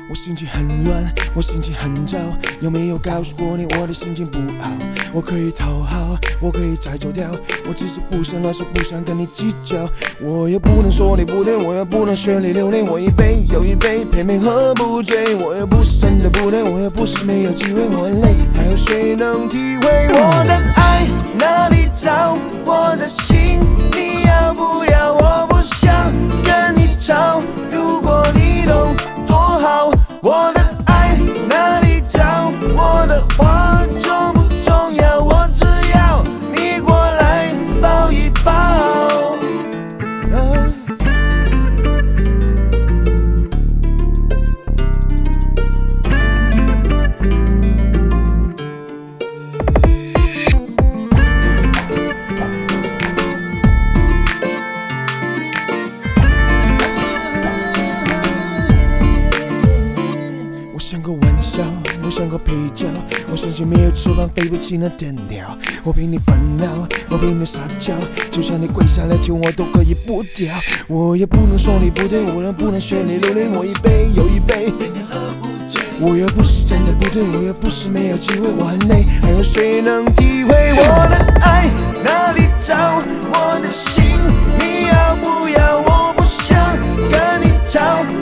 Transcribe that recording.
我心情很乱，我心情很糟，有没有告诉过你我的心情不好？我可以讨好，我可以再走掉，我只是不想乱说，不想跟你计较。我也不能说你不对，我也不能学你流泪，我一杯又一杯，偏偏喝不醉。我也不是真的不对，我也不是没有机会，我很累，还有谁能体会我的爱哪里找？我的心你要不要？我不想跟你吵，如果你懂多好。我的爱哪里找？我的话重不重要？我只要你过来抱一抱。我像个玩笑，我像个配角，我相信没有翅膀飞不起那点鸟。我陪你烦恼，我陪你撒娇，就算你跪下来求我都可以不掉。我也不能说你不对，我也不能学你流泪，我一杯又一杯，我也不是真的不对，我也不是没有机会，我很累，还有谁能体会我的爱哪里找？我的心你要不要？我不想跟你吵。